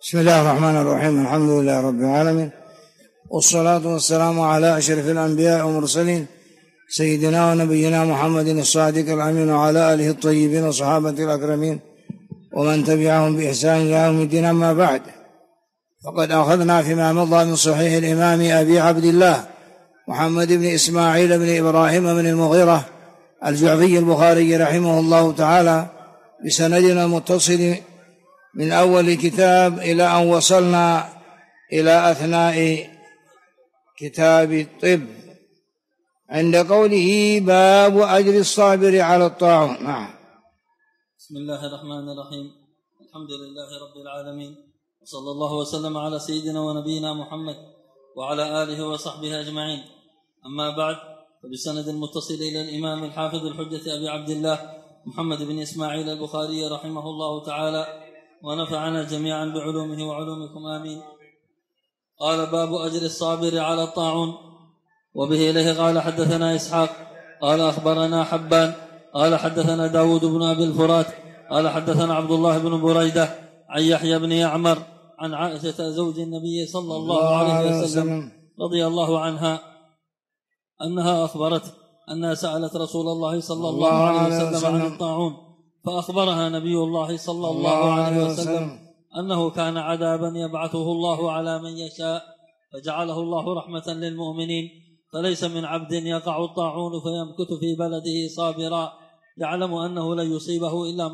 بسم الله الرحمن الرحيم. الحمد لله رب العالمين، والصلاة والسلام على أشرف الأنبياء والمرسلين سيدنا ونبينا محمد الصادق الأمين وعلى آله الطيبين وصحابة الأكرمين ومن تبعهم بإحسان إلى يوم الدين. أما بعد، فقد أخذنا فيما مضى من صحيح الإمام أبي عبد الله محمد بن إسماعيل بن إبراهيم بن المغيرة الجعفي البخاري رحمه الله تعالى بسندنا المتصل من أول الكتاب إلى أن وصلنا إلى أثناء كتاب الطب عند قوله باب أجر الصابر على الطاعون. بسم الله الرحمن الرحيم. الحمد لله رب العالمين، وصلى الله وسلم على سيدنا ونبينا محمد وعلى آله وصحبه أجمعين. أما بعد، فبسند المتصل إلى الإمام الحافظ الحجة أبي عبد الله محمد بن إسماعيل البخاري رحمه الله تعالى ونفعنا جميعا بعلومه وعلومكم آمين. قال باب أجر الصابر على الطاعون. وبه إليه قال حدثنا إسحاق قال أخبرنا حبان قال حدثنا داود بن أبي الفرات قال حدثنا عبد الله بن بريدة عن يحيى بن يعمر عن عائشة زوج النبي صلى الله عليه وسلم رضي الله عنها أنها أخبرته أنها سألت رسول الله صلى الله عليه وسلم عن الطاعون، فأخبرها نبي الله صلى الله عليه وسلم أنه كان عذابا يبعثه الله على من يشاء، فجعله الله رحمة للمؤمنين، فليس من عبد يقع الطاعون فيمكث في بلده صابرا يعلم أنه لن يصيبه إلا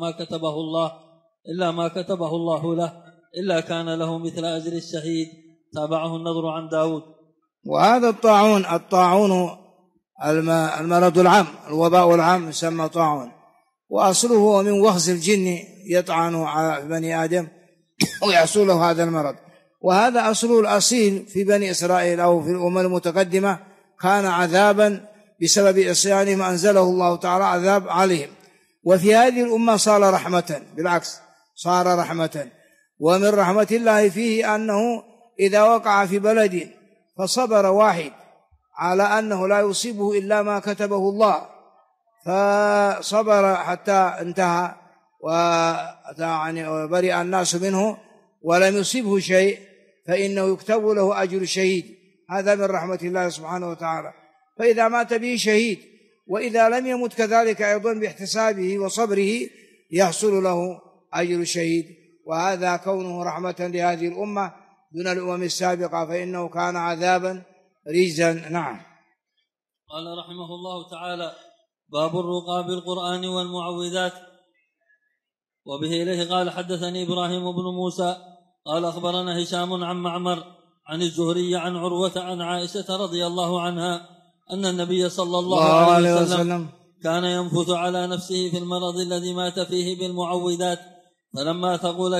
ما كتبه الله له إلا كان له مثل أجر الشهيد. تابعه النضر عن داود. وهذا الطاعون المرض العام، الوباء العام يسمى طاعون، وأصله هو من وخز الجن يطعن على بني آدم ويحصل له هذا المرض. وهذا أصله الأصيل في بني إسرائيل أو في الأمم المتقدمة، كان عذابا بسبب عصيانهم أنزله الله تعالى عذاب عليهم. وفي هذه الأمة صار رحمة، بالعكس صار رحمة. ومن رحمة الله فيه أنه إذا وقع في بلد فصبر واحد على أنه لا يصيبه إلا ما كتبه الله، فصبر حتى انتهى وبرئ الناس منه ولم يصيبه شيء، فإنه يكتب له أجر الشهيد. هذا من رحمة الله سبحانه وتعالى. فإذا مات به شهيد، وإذا لم يمت كذلك أيضا باحتسابه وصبره يحصل له أجر الشهيد. وهذا كونه رحمة لهذه الأمة دون الأمم السابقة، فإنه كان عذابا رجزا. نعم. قال رحمه الله تعالى باب الرقى بالقرآن والمعوذات. وبه إليه قال حدثني إبراهيم بن موسى قال أخبرنا هشام عن معمر عن الزهري عن عروة عن عائشة رضي الله عنها أن النبي صلى الله عليه وسلم كان ينفث على نفسه في المرض الذي مات فيه بالمعوذات، فلما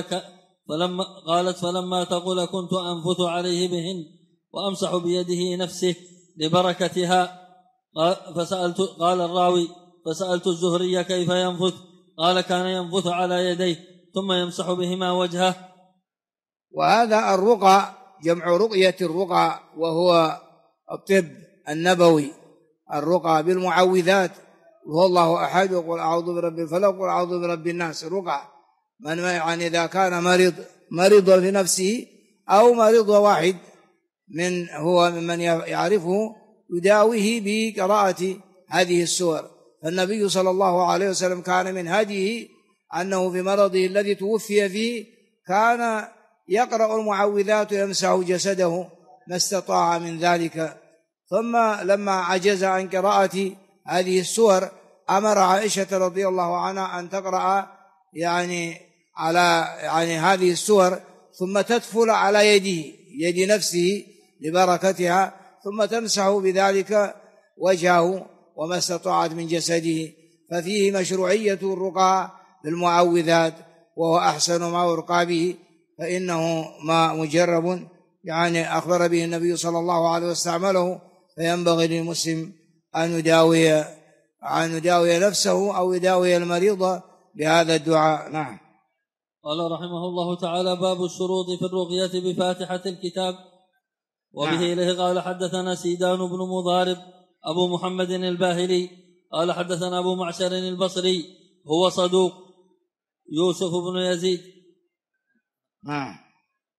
تقول كنت أنفث عليه بهن وأمسح بيده نفسه لبركتها. قال الراوي فسألت الزهري كيف ينفث؟ قال كان ينفث على يديه ثم يمسح بهما وجهه. وهذا الرقى جمع رقية الرقى، وهو الطب النبوي. الرقى بالمعوذات، وهو الله أحد وقل أعوذ برب الفلق وقل أعوذ برب الناس. الرقى من يعني إذا كان مريض لنفسه أو مريض واحد هو ممن يعرفه يداويه بقراءة هذه السور. فالنبي صلى الله عليه وسلم كان من هديه أنه في مرضه الذي توفي فيه كان يقرأ المعوذات ويمسح جسده ما استطاع من ذلك. ثم لما عجز عن قراءة هذه السور أمر عائشة رضي الله عنها أن تقرأ على هذه السور، ثم تدفل على يد نفسه لبركتها، ثم تمسح بذلك وجهه وما استطاعت من جسده. ففيه مشروعية الرقى بالمعوذات، وهو أحسن ما يرقى به، فإنه ما مجرب أخبر به النبي صلى الله عليه وسلم واستعمله، فينبغي للمسلم أن يداوي نفسه أو يداوي المريض بهذا الدعاء. نعم. قال رحمه الله تعالى باب الشروط في الرقية بفاتحة الكتاب. وبه إليه قال حدثنا سيدان بن مضارب أبو محمد الباهلي قال حدثنا أبو معشر البصري هو صدوق يوسف بن يزيد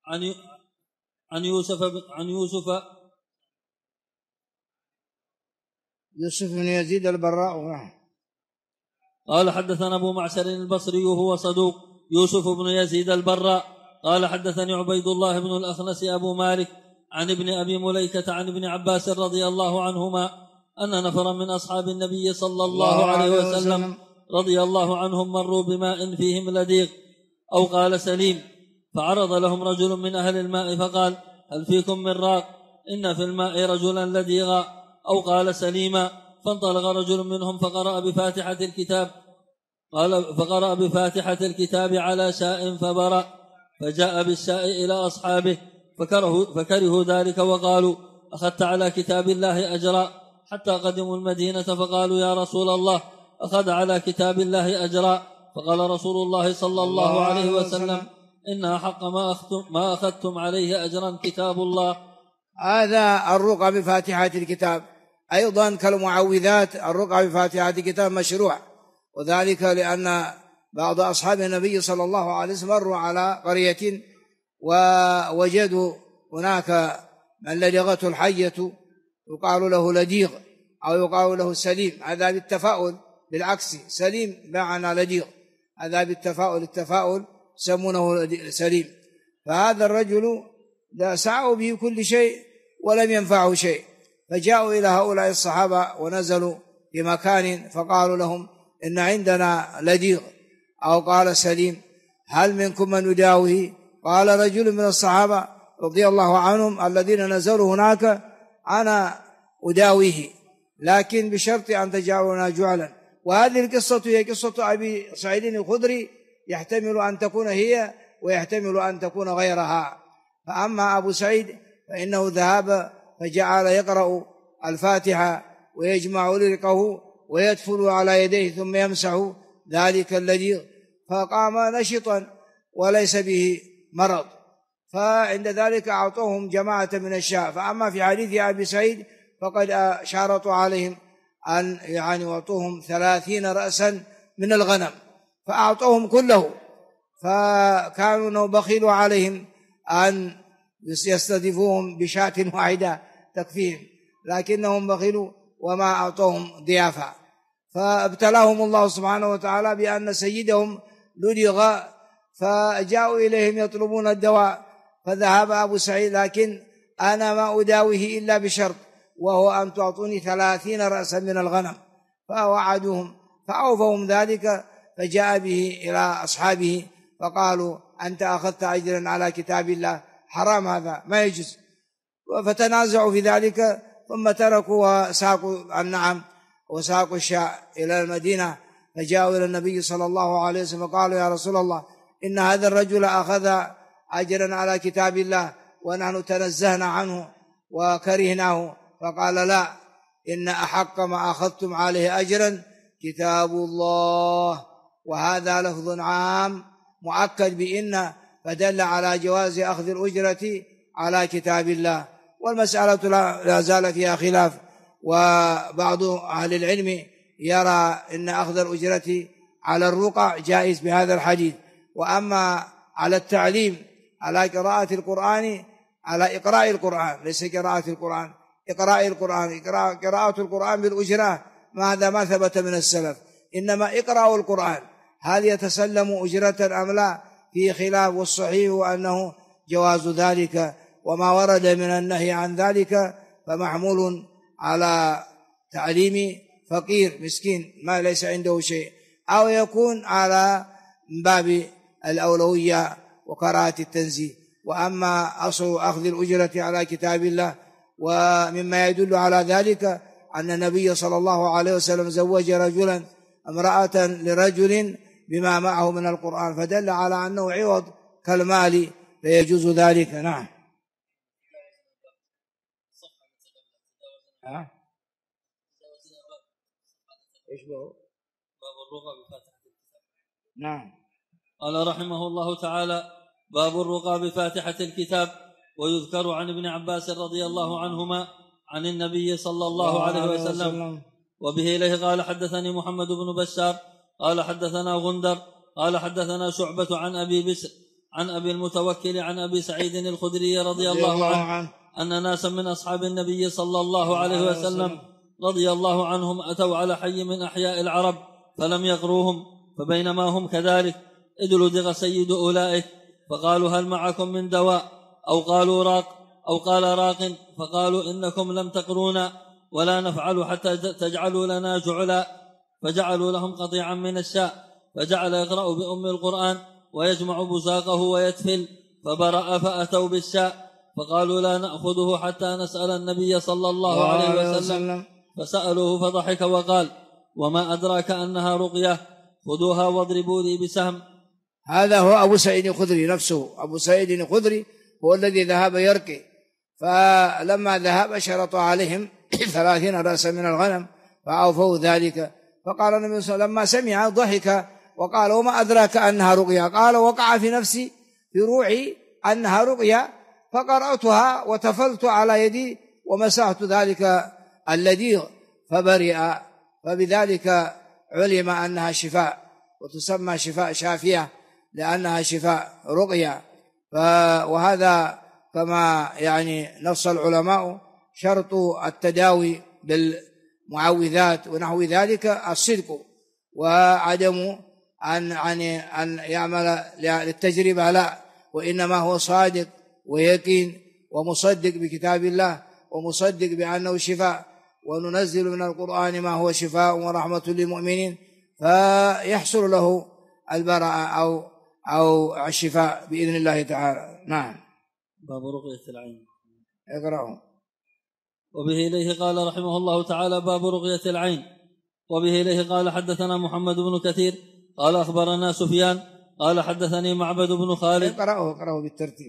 عن يوسف بن يزيد البراء. قال حدثنا أبو معشر البصري وهو صدوق يوسف بن يزيد البراء قال حدثني عبيد الله بن الأخنس أبو مالك عن ابن أبي مليكة عن ابن عباس رضي الله عنهما أن نفرا من أصحاب النبي صلى الله عليه وسلم رضي الله عنهم مروا بماء فيهم لديغ أو قال سليم، فعرض لهم رجل من أهل الماء فقال: هل فيكم من راق؟ إن في الماء رجلا لديغا أو قال سليما. فانطلق رجل منهم فقرأ بفاتحة الكتاب على شاء فبرأ، فجاء بالشاء إلى أصحابه فكرهوا ذلك وقالوا: أخذت على كتاب الله أجرا، حتى قدموا المدينة فقالوا: يا رسول الله، أخذ على كتاب الله أجرا. فقال رسول الله صلى الله عليه وسلم: إن حق ما أخذتم عليه أجرا كتاب الله. هذا الرقى بفاتحة الكتاب أيضا كالمعوذات، الرقى بفاتحة الكتاب مشروع، وذلك لأن بعض أصحاب النبي صلى الله عليه وسلم مروا على قرية ووجدوا هناك من لدغته الحية يقال له لديغ أو يقال له سليم، هذا بالتفاؤل، بالعكس سليم بمعنى لديغ، هذا بالتفاؤل، التفاؤل سمونه سليم. فهذا الرجل سعوا به كل شيء ولم ينفعه شيء، فجاءوا إلى هؤلاء الصحابة ونزلوا في مكان فقالوا لهم: إن عندنا لديغ أو قال سليم، هل منكم من يداويه؟ قال رجل من الصحابة رضي الله عنهم الذين نزلوا هناك: أنا أداويه، لكن بشرط أن تجعلنا جعلا. وهذه القصة هي قصة أبي سعيد الخدري، يحتمل أن تكون هي ويحتمل أن تكون غيرها. فأما أبو سعيد فإنه ذهب فجعل يقرأ الفاتحة ويجمع رزقه ويدفل على يديه ثم يمسح ذلك الذي، فقام نشطا وليس به مرض. فعند ذلك أعطوهم جماعة من الشاء. فأما في حديث أبي سعيد فقد شارطوا عليهم أن يعطوهم 30 رأسا من الغنم، فأعطوهم كله، فكانوا بخيلوا عليهم أن يستضيفوهم بشاة واحدة تكفيهم، لكنهم بخيلوا وما أعطوهم ضيافة. فابتلاهم الله سبحانه وتعالى بأن سيدهم لدغ، فجاءوا إليهم يطلبون الدواء، فذهب أبو سعيد: لكن أنا ما أداويه إلا بشرط، وهو أن تعطوني 30 رأسا من الغنم. فوعدوهم فأوفوهم ذلك، فجاء به إلى أصحابه فقالوا: أنت أخذت أجرا على كتاب الله، حرام هذا، ما يجوز. فتنازعوا في ذلك، ثم تركوا وساقوا النعم وساقوا الشاء إلى المدينة، فجاءوا إلى النبي صلى الله عليه وسلم قالوا: يا رسول الله، إن هذا الرجل أخذ أجرا على كتاب الله ونحن تنزهنا عنه وكرهناه. فقال: لا، إن أحق ما أخذتم عليه أجرا كتاب الله. وهذا لفظ عام مؤكد بإن، فدل على جواز أخذ الأجرة على كتاب الله. والمسألة لا زال فيها خلاف، وبعض أهل العلم يرى إن أخذ الأجرة على الرقى جائز بهذا الحديث. وأما على التعليم، على قراءة القرآن، على إقراء القرآن، ليس قراءة القرآن، إقراء القرآن، قراءة القرآن بالأجرة، هذا ما ثبت من السلف، إنما إقراء القرآن هل يتسلم أجرة أم لا؟ في خلاف، والصحيح أنه جواز ذلك، وما ورد من النهي عن ذلك فمحمول على تعليم فقير مسكين ما ليس عنده شيء، أو يكون على باب الأولوية وقراءة التنزيه. وأما أصل أخذ الأجرة على كتاب الله، ومما يدل على ذلك أن النبي صلى الله عليه وسلم زوج رجلا امرأة لرجل بما معه من القرآن، فدل على أنه عوض كالمال، فيجوز ذلك. نعم. باب الرقى بفاتحة الكتاب. نعم. قال رحمه الله تعالى: باب الرقى بفاتحة الكتاب. ويذكر عن ابن عباس رضي الله عنهما عن النبي صلى الله عليه وسلم. وبه إليه قال: حدثني محمد بن بشار قال حدثنا غندر قال حدثنا شعبة عن أبي بشر عن أبي المتوكل عن أبي سعيد الخدري رضي الله عنه أن ناسا من أصحاب النبي صلى الله عليه وسلم رضي الله عنهم أتوا على حي من أحياء العرب فلم يغروهم، فبينما هم كذلك إذ لدغ سيد أولئك، فقالوا هل معكم من دواء؟ أو قال راق، فقالوا إنكم لم تقرونا ولا نفعل حتى تجعلوا لنا جعلا، فجعلوا لهم قطيعا من الشاء، فجعل يقرأ بأم القرآن ويجمع بزاقه ويتفل، فبرأ فأتوا بالشاء، فقالوا لا نأخذه حتى نسأل النبي صلى الله عليه وسلم، فسألوه فضحك وقال وما أدراك أنها رقية، خذوها واضربوا لي بسهم. هذا هو أبو سعيد الخدري نفسه. أبو سعيد الخدري هو الذي ذهب يرقي، فلما ذهب شرط عليهم 30 رأسا من الغنم فأوفوا ذلك، فقال النبي صلى الله عليه وسلم لما سمع ضحك وقال وما أدراك أنها رقية؟ قال وقع في نفسي في روعي أنها رقية، فقرأتها وتفلت على يدي ومسحت ذلك اللديغ فبرئ، فبذلك علم أنها شفاء، وتسمى شفاء شافية لأنها شفاء رقية. وهذا كما يعني نص العلماء شرط التداوي بالمعوذات ونحو ذلك الصدق، وعدم أن يعمل للتجربة، لا، وإنما هو صادق ويقين ومصدق بكتاب الله ومصدق بأنه شفاء، وننزل من القرآن ما هو شفاء ورحمة للمؤمنين، فيحصل له البراءة أو الشفاء بإذن الله تعالى. نعم. باب رقية العين. اقرأه. وبه إليه قال رحمه الله تعالى باب رقية العين. وبه إليه قال حدثنا محمد بن كثير قال أخبرنا سفيان قال حدثني معبد بن خالد. اقرأه بالترتيب.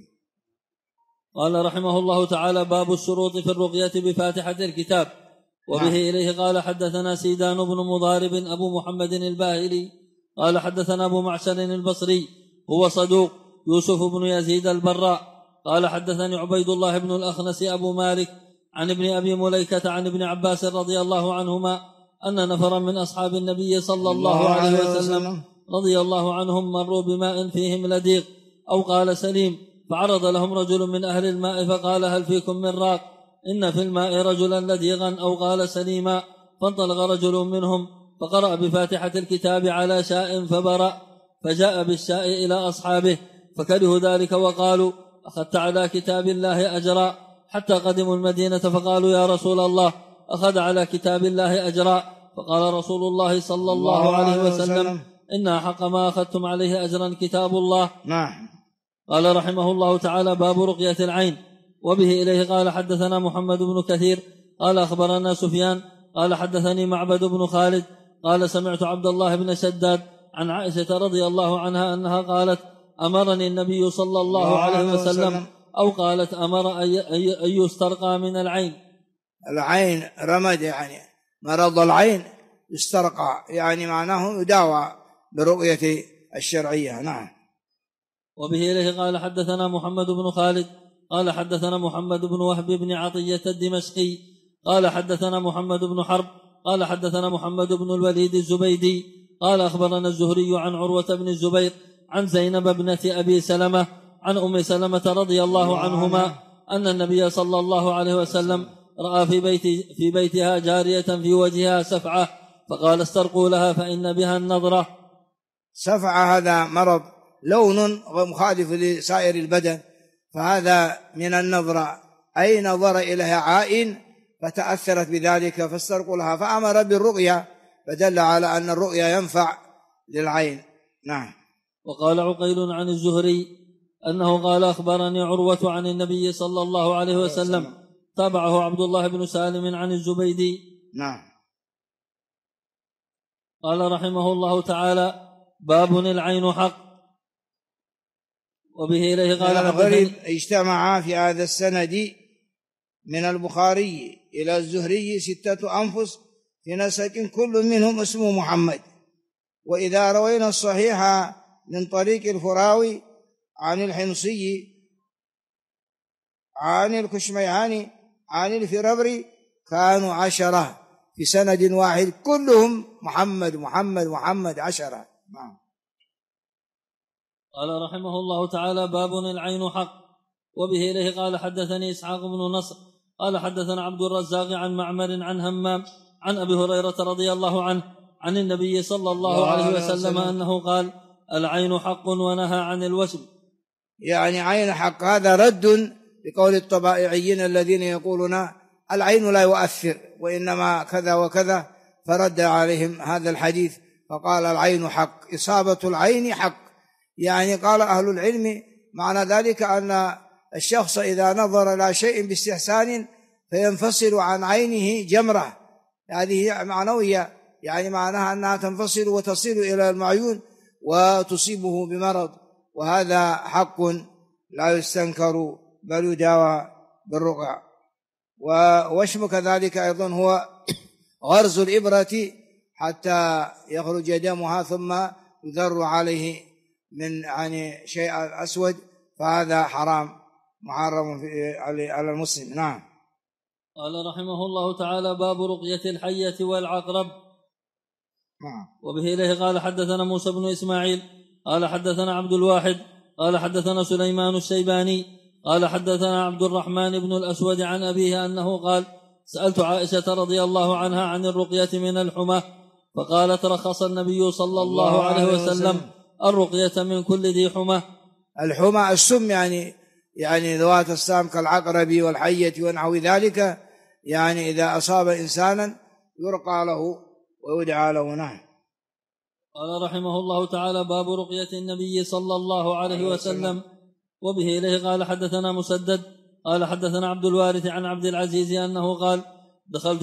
قال رحمه الله تعالى باب الشروط في الرقية بفاتحة الكتاب. وبه إليه قال حدثنا سيدان بن مضارب أبو محمد الباهلي قال حدثنا أبو معشر البصري هو صدوق يوسف بن يزيد البراء قال حدثني عبيد الله بن الأخنس أبو مالك عن ابن أبي مليكة عن ابن عباس رضي الله عنهما أن نفرا من أصحاب النبي صلى الله عليه وسلم رضي الله عنهم مروا بماء فيهم لديغ أو قال سليم، فعرض لهم رجل من أهل الماء فقال هل فيكم من راق؟ إن في الماء رجلا لديغا أو قال سليما، فانطلق رجل منهم فقرأ بفاتحة الكتاب على شاء فبرأ، فجاء بالشاء إلى أصحابه فكرهوا ذلك وقالوا أخذت على كتاب الله أجرا، حتى قدموا المدينة فقالوا يا رسول الله أخذ على كتاب الله أجرا، فقال رسول الله صلى الله عليه وسلم إن حق ما أخذتم عليه أجرا كتاب الله. نعم. قال رحمه الله تعالى باب رقية العين. وبه إليه قال حدثنا محمد بن كثير قال أخبرنا سفيان قال حدثني معبد بن خالد قال سمعت عبد الله بن شداد عن عائشة رضي الله عنها أنها قالت أمرني النبي صلى الله عليه وسلم أو قالت أمر أن يسترقى من العين. العين رمد، يعني مرض العين يسترقى، يعني معناه يداوى برقية الشرعية. نعم. وبه إليه قال حدثنا محمد بن خالد قال حدثنا محمد بن وهب بن عطية الدمشقي قال حدثنا محمد بن حرب قال حدثنا محمد بن الوليد الزبيدي قال أخبرنا الزهري عن عروة بن الزبير عن زينب ابنة أبي سلمة عن أم سلمة رضي الله عنهما أن النبي صلى الله عليه وسلم رأى في بيتها جارية في وجهها سفعة فقال استرقوا لها فإن بها النظرة. سفعة هذا مرض لون مخالف لسائر البدن، فهذا من النظرة، أي نظر إليها عائن فتأثرت بذلك فاسترقوا لها، فأمر بالرقية، فدل على أن الرقية ينفع للعين. نعم. وقال عقيل عن الزهري أنه قال أخبرني عروة عن النبي صلى الله عليه وسلم، تابعه عبد الله بن سالم عن الزبيدي. نعم. قال رحمه الله تعالى باب العين حق. وبه إليه قال الغريب اجتمع في هذا السند من البخاري إلى الزهري 6 أنفس في نسك كل منهم اسمه محمد. وإذا روينا الصحيح من طريق الفراوي عن الحمصي عن الكشميهاني عن الفربري كانوا 10 في سند واحد كلهم محمد محمد محمد 10. نعم. قال رحمه الله تعالى: باب العين حق. وبه إليه قال حدثني إسحاق بن نصر قال حدثنا عبد الرزاق عن معمر عن همام عن أبي هريرة رضي الله عنه عن النبي صلى الله عليه وسلم أنه قال: العين حق ونهى عن الوسم. يعني عين حق، هذا رد لقول الطبائعيين الذين يقولون العين لا يؤثر وإنما كذا وكذا، فرد عليهم هذا الحديث فقال العين حق، إصابة العين حق. يعني قال أهل العلم معنى ذلك أن الشخص إذا نظر إلى شيء باستحسان فينفصل عن عينه جمرة، هذه معنوية، يعني معناها أنها تنفصل وتصل إلى المعيون وتصيبه بمرض، وهذا حق لا يستنكر بل يداوى بالرقى. ووشم كذلك أيضا هو غرز الإبرة حتى يخرج دمها ثم يذر عليه من يعني شيء أسود، فهذا حرام محرم على المسلم. نعم. قال رحمه الله تعالى: باب رقية الحية والعقرب. وبه إليه قال حدثنا موسى بن إسماعيل قال حدثنا عبد الواحد قال حدثنا سليمان الشيباني قال حدثنا عبد الرحمن بن الأسود عن أبيه أنه قال: سألت عائشة رضي الله عنها عن الرقية من الحمى، فقالت: رخص النبي صلى الله عليه وسلم الرقية من كل ذي حمى. الحمى السم، يعني ذوات السام كالعقرب والحية ونحو ذلك، يعني إذا أصاب إنسانا يرقى له ويدعى له. نعم. قال رحمه الله تعالى: باب رقية النبي صلى الله عليه وسلم. وبه إليه قال حدثنا مسدد قال حدثنا عبد الوارث عن عبد العزيز أنه قال: دخلت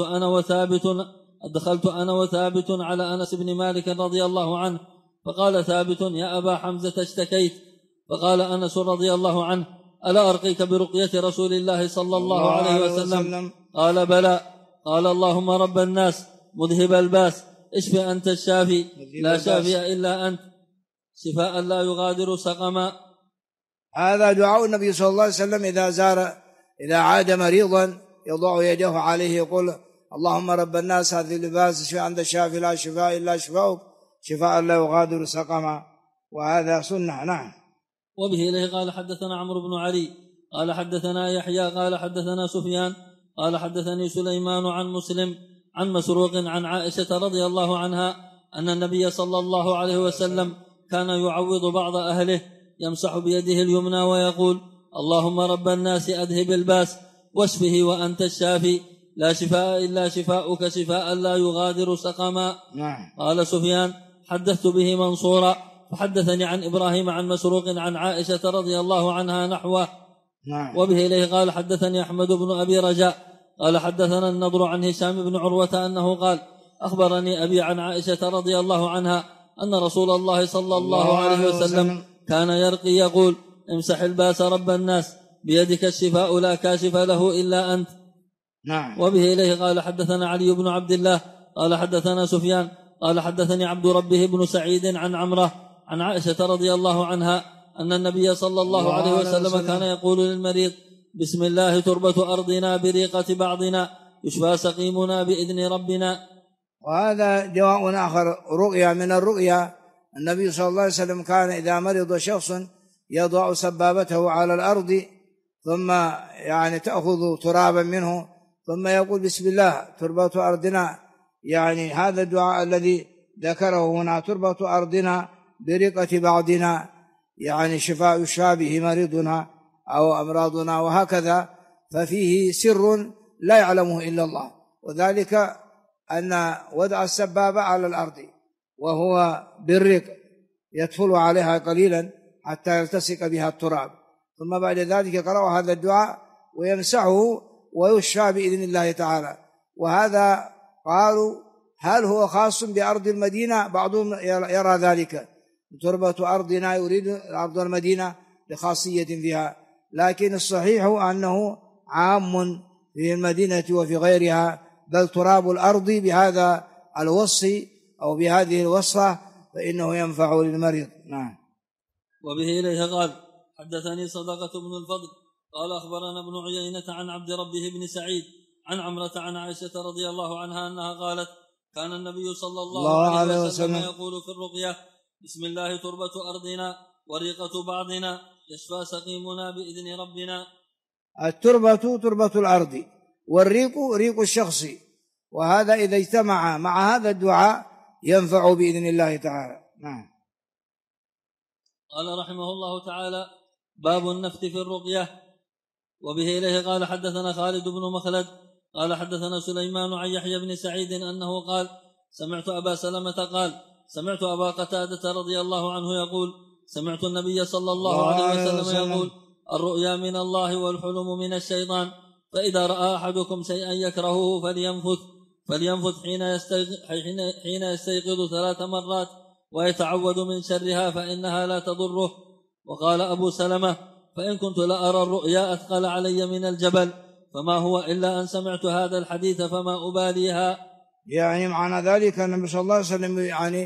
أنا وثابت على أنس بن مالك رضي الله عنه، فقال ثابت: يا أبا حمزة اشتكيت، فقال أنس رضي الله عنه: ألا أرقيك برقية رسول الله صلى الله عليه وسلم؟ قال: بلى. قال: اللهم رب الناس مذهب الباس اشف أنت الشافي لا شافي إلا أنت شفاء لا يغادر سقما. هذا دعاء النبي صلى الله عليه وسلم إذا عاد مريضا يضع يده عليه يقول: اللهم رب الناس هذه اللباس اشف أنت الشافي لا شفاء إلا شفاؤك شفاء لا يغادر سقما، وهذا سنة. نعم. وبه إليه قال حدثنا عمرو بن علي قال حدثنا يحيى قال حدثنا سفيان قال حدثني سليمان عن مسلم عن مسروق عن عائشة رضي الله عنها أن النبي صلى الله عليه وسلم كان يعوض بعض أهله يمسح بيده اليمنى ويقول: اللهم رب الناس أذهب الباس واشفه وأنت الشافي لا شفاء إلا شفاؤك شفاء لا يغادر سقما. قال سفيان: حدثت به منصورا فحدثني عن إبراهيم عن مسروق عن عائشة رضي الله عنها نحوه. وبه إليه قال حدثني أحمد بن أبي رجاء قال حدثنا النضر عن هشام بن عروة أنه قال: أخبرني أبي عن عائشة رضي الله عنها أن رسول الله صلى الله عليه وسلم كان يرقي يقول: امسح الباس رب الناس بيدك الشفاء لا كاشف له إلا أنت. وبه إليه قال حدثنا علي بن عبد الله قال حدثنا سفيان قال حدثني عبد ربه بن سعيد عن عمره عن عائشة رضي الله عنها أن النبي صلى الله عليه وسلم كان يقول للمريض: بسم الله تربة أرضنا بريقة بعضنا يشفى سقيمنا بإذن ربنا. وهذا دواء آخر رقية من الرقية. النبي صلى الله عليه وسلم كان إذا مرض شخص يضع سبابته على الأرض ثم يعني تأخذ ترابا منه ثم يقول: بسم الله تربة أرضنا، يعني هذا الدعاء الذي ذكره هنا: تربة أرضنا برقة بعضنا، يعني شفاء يشابه مريضنا أو أمراضنا، وهكذا. ففيه سر لا يعلمه إلا الله، وذلك أن وضع السبابة على الأرض وهو بالرق يدفل عليها قليلا حتى يلتصق بها التراب، ثم بعد ذلك يقرأ هذا الدعاء ويمسحه ويشفى بإذن الله تعالى. وهذا قالوا: هل هو خاص بأرض المدينة؟ بعضهم يرى ذلك، تربة أرضنا يريد أرض المدينة لخاصية فيها، لكن الصحيح أنه عام في المدينة وفي غيرها، بل تراب الأرض بهذا الوصف أو بهذه الوصفة فإنه ينفع للمريض. نعم. وبه إليه قال حدثني صدقة بن الفضل قال أخبرنا ابن عيينة عن عبد ربه بن سعيد عن عمرة عن عائشة رضي الله عنها أنها قالت: كان النبي صلى الله عليه وسلم يقول في الرقية: بسم الله تربة أرضنا وريقة بعضنا يشفى سقيمنا بإذن ربنا. التربة تربة الأرض، والريق ريق الشخص، وهذا إذا اجتمع مع هذا الدعاء ينفع بإذن الله تعالى. نعم. قال رحمه الله تعالى: باب النفث في الرقية. وبه إليه قال حدثنا خالد بن مخلد قال حدثنا سليمان عن يحيى بن سعيد أنه قال: سمعت أبا سلمة قال: سمعت أبا قتادة رضي الله عنه يقول: سمعت النبي صلى الله عليه وسلم يقول: الرؤيا من الله والحلم من الشيطان، فإذا رأى أحدكم شيئا يكرهه فلينفث حين يستيقظ 3 مرات ويتعوذ من شرها فإنها لا تضره. وقال أبو سلمة: فإن كنت لأرى الرؤيا أثقل علي من الجبل، فما هو إلا أن سمعت هذا الحديث فما أباليها. يعني معنى ذلك أن النبي صلى الله عليه وسلم يعني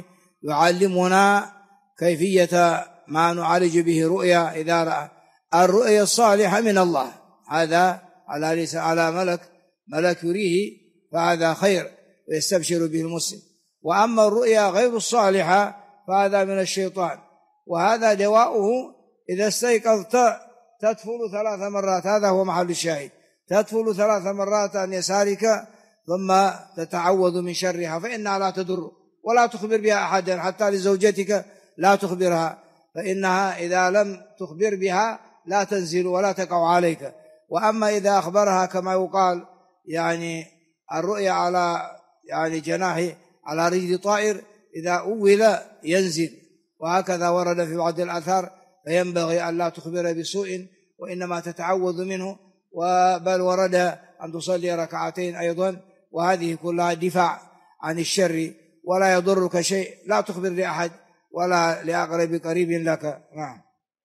يعلمنا كيفية ما نعالج به رؤيا إذا رأى الرؤيا الصالحة من الله، هذا على ملك يريه، فهذا خير ويستبشر به المسلم. وأما الرؤيا غير الصالحة فهذا من الشيطان، وهذا دواؤه إذا استيقظت تدفل 3 مرات، هذا هو محل الشاهد، تدفل 3 مرات عن يسارك ثم تتعوذ من شرها فإنها لا تضر ولا تخبر بها أحدا، حتى لزوجتك لا تخبرها، فإنها إذا لم تخبر بها لا تنزل ولا تقع عليك. وأما إذا أخبرها كما يقال يعني الرؤيا على يعني جناح على رجل طائر، إذا أول ينزل، وهكذا ورد في بعض الآثار، فينبغي أن لا تخبر بسوء وإنما تتعوذ منه، بل ورد أن تصلي 2 ركعات أيضا، وهذه كلها دفاع عن الشر، ولا يضرك شيء، لا تخبر لأحد ولا لأقرب قريب لك. نعم.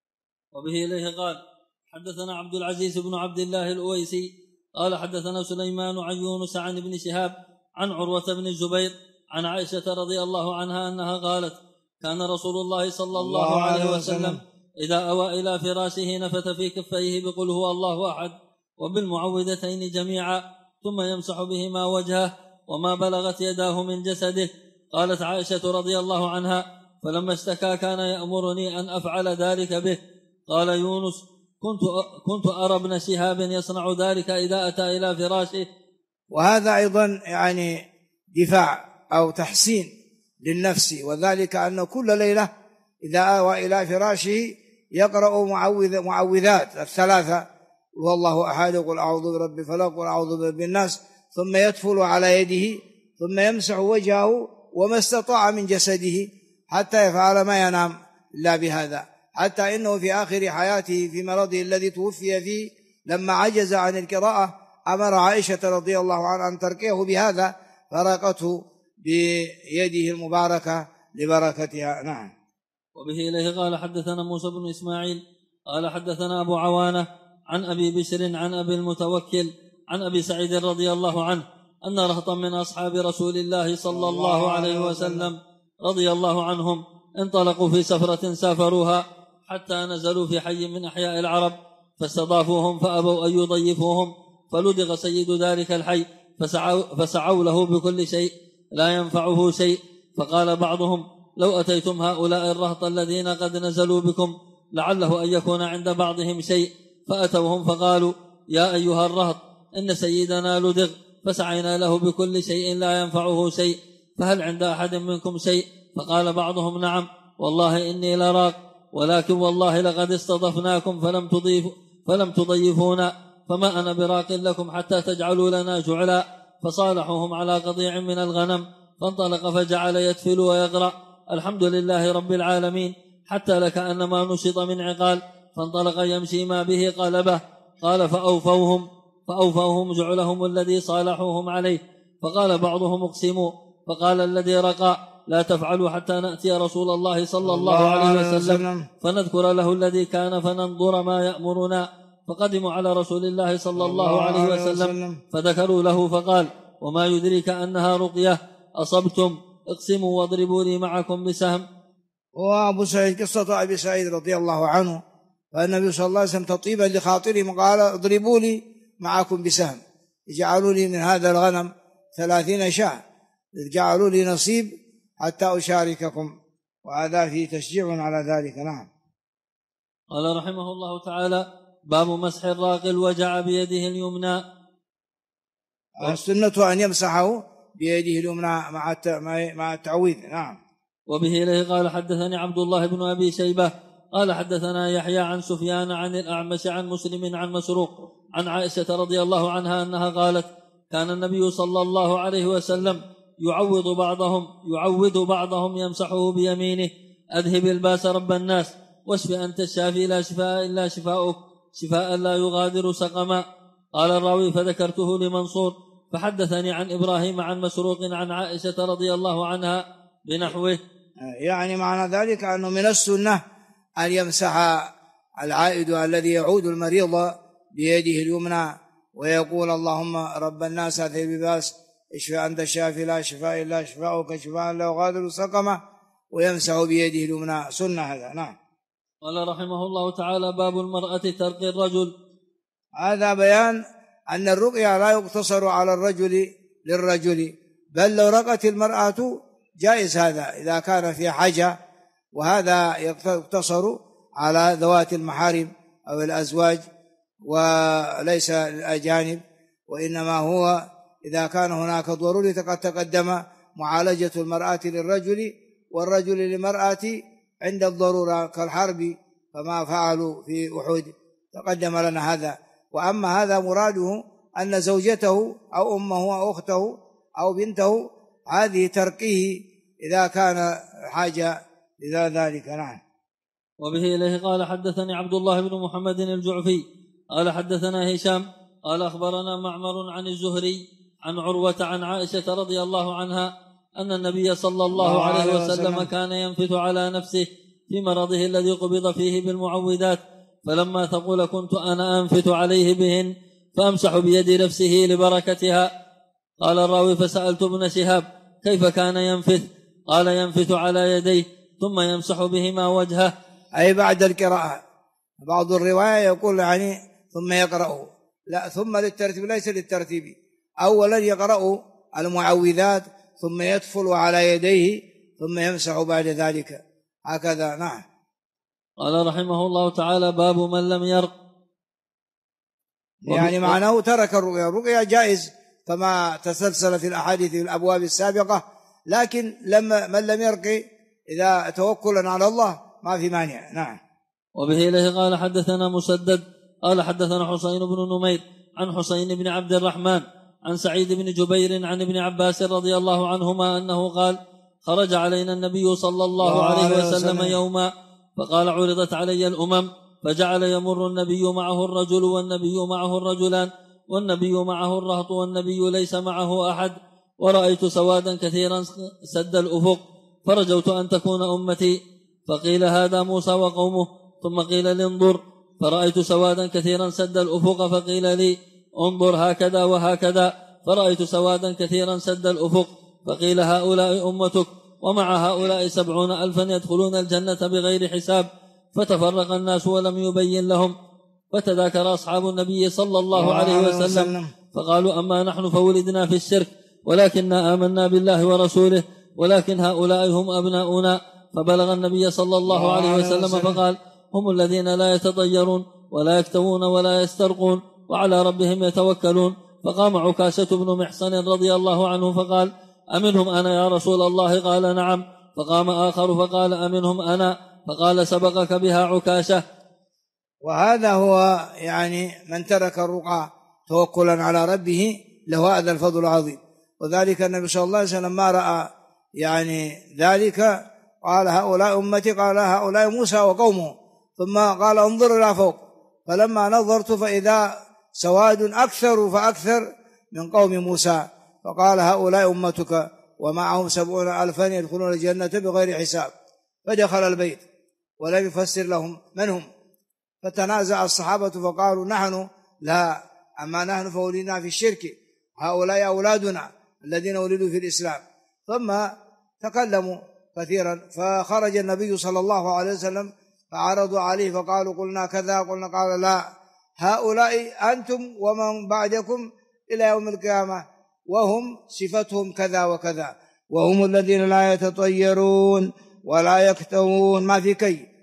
وبه إليه قال حدثنا عبد العزيز بن عبد الله الأويسي قال حدثنا سليمان عن يونس عن ابن شهاب عن عروة بن الزبير عن عائشة رضي الله عنها أنها قالت: كان رسول الله صلى الله عليه وسلم إذا أوى إلى فراشه نفث في كفيه بقل هو الله أحد وبالمعوذتين جميعا، ثم يمسح بهما وجهه وما بلغت يداه من جسده. قالت عائشة رضي الله عنها: فلما اشتكى كان يأمرني أن أفعل ذلك به. قال يونس: كنت أرى ابن شهاب يصنع ذلك إذا أتى إلى فراشه. وهذا أيضا يعني دفاع أو تحسين للنفس، وذلك أن كل ليلة إذا آوى إلى فراشه يقرأ معوذات 3: هو الله أحد، قل أعوذ برب الفلق، قل أعوذ برب الناس، ثم يدفل على يده، ثم يمسح وجهه وما استطاع من جسده حتى يفعل ما ينام إلا بهذا، حتى إنه في آخر حياته في مرضه الذي توفي فيه لما عجز عن القراءة أمر عائشة رضي الله عنها أن ترقيه بهذا، فرقته بيده المباركة لبركتها. نعم. وبه إليه قال حدثنا موسى بن إسماعيل قال حدثنا أبو عوانة عن أبي بشر عن أبي المتوكل عن أبي سعيد رضي الله عنه أن رهطا من أصحاب رسول الله صلى الله عليه وسلم رضي الله عنهم انطلقوا في سفرة سافروها حتى نزلوا في حي من أحياء العرب، فاستضافوهم فأبوا أن يضيفوهم، فلدغ سيد ذلك الحي فسعوا له بكل شيء لا ينفعه شيء. فقال بعضهم: لو أتيتم هؤلاء الرهط الذين قد نزلوا بكم لعله أن يكون عند بعضهم شيء. فأتوهم فقالوا: يا أيها الرهط، إن سيدنا لدغ فسعينا له بكل شيء لا ينفعه شيء، فهل عند أحد منكم شيء؟ فقال بعضهم: نعم والله إني لراق، ولكن والله لقد استضفناكم فلم تضيفونا، فما أنا براق لكم حتى تجعلوا لنا جعلا. فصالحوهم على قطيع من الغنم، فانطلق فجعل يتفل ويقرأ: الحمد لله رب العالمين، حتى لكأنما نشط من عقال، فانطلق يمشي ما به قلبه. قال فأوفوهم جعلهم الذي صالحوهم عليه. فقال بعضهم: اقسموا. فقال الذي رقى: لا تفعلوا حتى نأتي رسول الله صلى الله عليه وسلم فنذكر له الذي كان فننظر ما يأمرنا. فقدموا على رسول الله صلى الله عليه وسلم فذكروا له، فقال: وما يدريك أنها رقية؟ أصبتم، اقسموا واضربوا لي معكم بسهم. وأبو سعيد قصة أبي سعيد رضي الله عنه، فالنبي صلى الله عليه وسلم تطيبا لخاطرهم قال: اضربوا لي معكم بسهم، اجعلوا لي من هذا الغنم 30 شاة، اجعلوا لي نصيب حتى أشارككم، وهذا فيه تشجيع على ذلك. نعم. قال رحمه الله تعالى: باب مسح الراقي الوجع بيده اليمنى. السنة أن يمسحه بيده اليمنى مع التعويذ. نعم. وبه إليه قال: حدثني عبد الله بن أبي شيبة قال: حدثنا يحيى عن سفيان عن الأعمش عن مسلم عن مسروق عن عائشة رضي الله عنها أنها قالت: كان النبي صلى الله عليه وسلم يعوذ بعضهم يمسحه بيمينه: أذهب الباس رب الناس، واشف أنت الشافي لا شفاء إلا شفاؤك، شفاء لا يغادر سقما. قال الراوي: فذكرته لمنصور فحدثني عن إبراهيم عن مسروق عن عائشة رضي الله عنها بنحوه. يعني معنى ذلك أنه من السنة أن يمسح العائد الذي يعود المريض بيده اليمنى ويقول: اللهم رب الناس أذهب الباس، اشف أنت الشافي لا شفاء إلا شفاؤك، شفاء لا يغادر سقما، ويمسح بيده اليمنى. سنة هذا. نعم. قال رحمه الله تعالى: باب المرأة ترقي الرجل. هذا بيان أن الرقية لا يقتصر على الرجل للرجل، بل لو رقت المرأة جائز هذا إذا كان في حاجة، وهذا يقتصر على ذوات المحارم أو الأزواج وليس للأجانب، وإنما هو إذا كان هناك ضرورة قد تقدم معالجة المرأة للرجل والرجل للمرأة عند الضرورة كالحرب كما فعلوا في أحد، تقدم لنا هذا. وأما هذا مراده أن زوجته أو أمه أو أخته أو بنته هذه ترقيه إذا كان حاجة لذلك. نعم. وبه إليه قال: حدثني عبد الله بن محمد الجعفي قال: حدثنا هشام قال: أخبرنا معمر عن الزهري عن عروة عن عائشة رضي الله عنها أن النبي صلى الله عليه وسلم كان ينفث على نفسه في مرضه الذي قبض فيه بالمعوذات، فلما ثقل كنت أنا أنفث عليه بهن فأمسح بيد نفسه لبركتها. قال الراوي: فسألت ابن شهاب: كيف كان ينفث؟ قال: ينفث على يديه ثم يمسح بهما وجهه، أي بعد القراءة. بعض الرواية يقول يعني ثم يقرأه، لا، ثم للترتيب ليس للترتيب، أولا يقرأ المعوذات ثم يدفل على يديه ثم يمسح بعد ذلك، هكذا. نعم. قال رحمه الله تعالى: باب من لم يرق. يعني معناه ترك الرقية. الرقية جائز كما تسلسل في الأحاديث في الأبواب السابقة، لكن من لم يرقي إذا توكلا على الله ما في مانع. نعم. وبه إليه قال: حدثنا مسدد قال: حدثنا حسين بن نمير عن حسين بن عبد الرحمن عن سعيد بن جبير عن ابن عباس رضي الله عنهما أنه قال: خرج علينا النبي صلى الله عليه وسلم يوما فقال: عرضت علي الأمم، فجعل يمر النبي معه الرجل والنبي معه الرجلان والنبي معه الرهط والنبي ليس معه أحد، ورأيت سوادا كثيرا سد الأفق، فرجوت أن تكون أمتي، فقيل: هذا موسى وقومه، ثم قيل لي: انظر، فرأيت سوادا كثيرا سد الأفق، فقيل لي: انظر هكذا وهكذا، فرأيت سوادا كثيرا سد الأفق، فقيل: هؤلاء أمتك، ومع هؤلاء 70,000 يدخلون الجنة بغير حساب. فتفرق الناس ولم يبين لهم، فتذاكر أصحاب النبي صلى الله عليه وسلم فقالوا: أما نحن فولدنا في الشرك، ولكننا آمنا بالله ورسوله، ولكن هؤلاء هم أبناؤنا. فبلغ النبي صلى الله عليه وسلم فقال: هم الذين لا يتطيرون ولا يكتوون ولا يسترقون وعلى ربهم يتوكلون. فقام عكاشة بن محصن رضي الله عنه فقال: أمنهم أنا يا رسول الله؟ قال: نعم. فقام آخر فقال: أمنهم أنا؟ فقال: سبقك بها عكاشة. وهذا هو يعني من ترك الرقى توكلا على ربه له هذا الفضل العظيم. وذلك النبي صلى الله عليه وسلم ما رأى يعني ذلك قال: هؤلاء أمتي، قال: هؤلاء موسى وقومه، ثم قال: انظر إلى فوق، فلما نظرت فإذا سواد أكثر فأكثر من قوم موسى، فقال: هؤلاء أمتك ومعهم 70,000 يدخلون الجنة بغير حساب. فدخل البيت ولم يفسر لهم من هم، فتنازع الصحابة فقالوا: نحن لا، أما نحن فولدنا في الشرك، هؤلاء أولادنا الذين ولدوا في الإسلام. ثم تكلموا كثيرا، فخرج النبي صلى الله عليه وسلم فعرضوا عليه فقالوا: قلنا كذا، قلنا، قال: لا، هؤلاء أنتم ومن بعدكم إلى يوم القيامة، وهم صفتهم كذا وكذا، وهم الذين لا يتطيرون ولا يكتوون، ما في كي،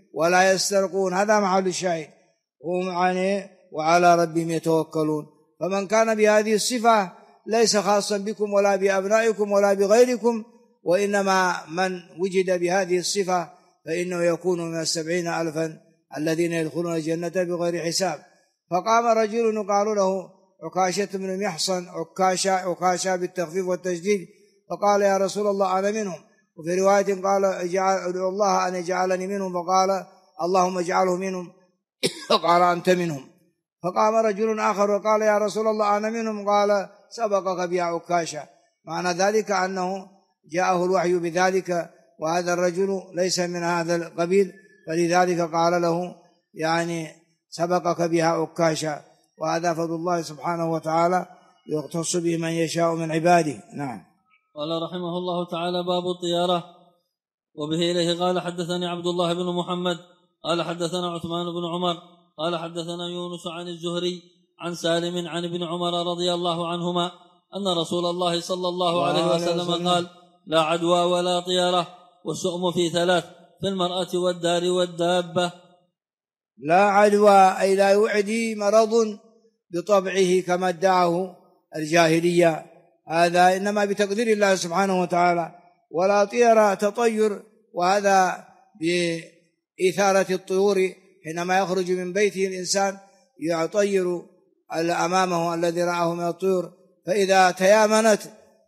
ولا يسترقون. هذا محل الشاهد. هم يعني وعلى ربهم يتوكلون. فمن كان بهذه الصفة ليس خاصا بكم ولا بأبنائكم ولا بغيركم، وإنما من وجد بهذه الصفة فإنه يكون من 70,000 الذين يدخلون الجنة بغير حساب. فقام رجل يقال له عكاشة بن محصن، عكاشة بالتخفيف والتشديد، فقال يا رسول الله أنا منهم. وفي رواية قال ادعو الله أن يجعلني منهم، فقال اللهم اجعله منهم، فقال أنت منهم. فقام رجل آخر وقال يا رسول الله أنا منهم، قال سبقك بها عكاشة. معنى ذلك أنه جاءه الوحي بذلك، وهذا الرجل ليس من هذا القبيل، فلذلك قال له يعني سبقك بها عكاشة. وهذا فضل الله سبحانه وتعالى يختص به من يشاء من عباده. نعم. قال رحمه الله تعالى: باب الطيارة. وبه إليه قال حدثني عبد الله بن محمد قال حدثنا عثمان بن عمر قال حدثنا يونس عن الزهري عن سالم عن ابن عمر رضي الله عنهما أن رسول الله صلى الله عليه وسلم قال: لا عدوى ولا طيارة، والسؤم في 3: في المرأة والدار والدابة. لا عدوى أي لا يعدي مرض بطبعه كما ادعاه الجاهلية، هذا إنما بتقدير الله سبحانه وتعالى. ولا طيرة تطير، وهذا بإثارة الطيور، حينما يخرج من بيته الإنسان يطير أمامه الذي رآه من الطيور، فإذا تيامنت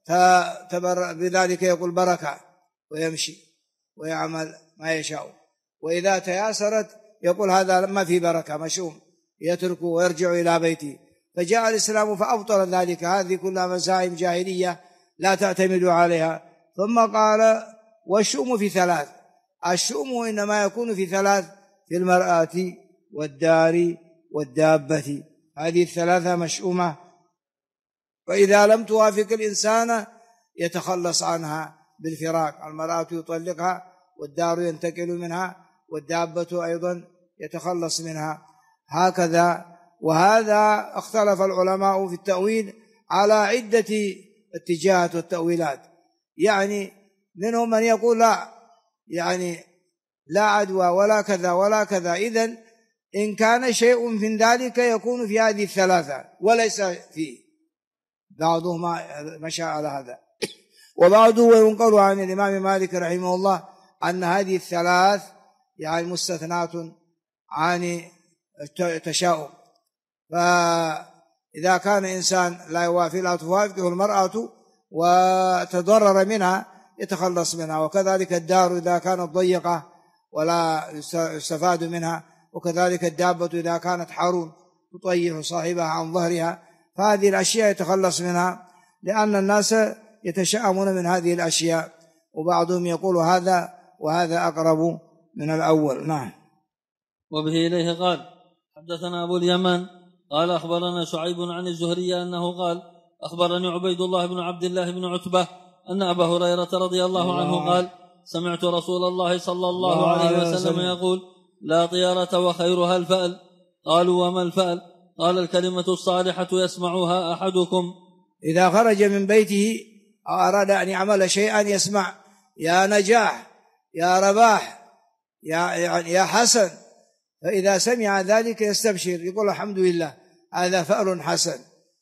بذلك يقول بركة ويمشي ويعمل ما يشاء، وإذا تياسرت يقول هذا ما في بركة مشؤوم، يتركه ويرجع إلى بيته. فجاء الإسلام فأبطل ذلك، هذه كلها مزاعم جاهلية لا تعتمد عليها. ثم قال: والشؤم في 3. الشؤم إنما يكون في 3: في المرأة والدار والدابة. هذه 3 مشؤومة، فإذا لم توافق الإنسان يتخلص عنها بالفراق. المرأة يطلقها، والدار ينتقل منها، والدابة أيضا يتخلص منها، هكذا. وهذا اختلف العلماء في التأويل على عدة اتجاهات والتأويلات، يعني منهم من يقول لا، يعني لا عدوى ولا كذا ولا كذا، إذن إن كان شيء من ذلك يكون في هذه 3 وليس فيه. بعضهم مشى على هذا، وبعضه ينقل عن الإمام مالك رحمه الله أن هذه 3 يعني مستثنات عن التشاؤم. فإذا كان إنسان لا توافقه المرأة وتضرر منها يتخلص منها، وكذلك الدار إذا كانت ضيقة ولا يستفاد منها، وكذلك الدابة إذا كانت حار تطيح صاحبها عن ظهرها، فهذه الأشياء يتخلص منها، لأن الناس يتشائمون من هذه الأشياء. وبعضهم يقول هذا وهذا أقرب من الأول. نعم. وبه إليه قال حدثنا أبو اليمان قال أخبرنا شعيب عن الزهري أنه قال أخبرني عبيد الله بن عبد الله بن عتبة أن أبا هريرة رضي الله عنه قال: سمعت رسول الله صلى الله عليه وسلم يقول: لا طيارة وخيرها الفأل. قالوا: وما الفأل؟ قال: الكلمة الصالحة يسمعها أحدكم إذا خرج من بيته أو أراد أن يعمل شيئا يسمع يا نجاح، يا رباح، يا حسن، فإذا سمع ذلك يستبشر، يقول الحمد لله، هذا فأل حسن.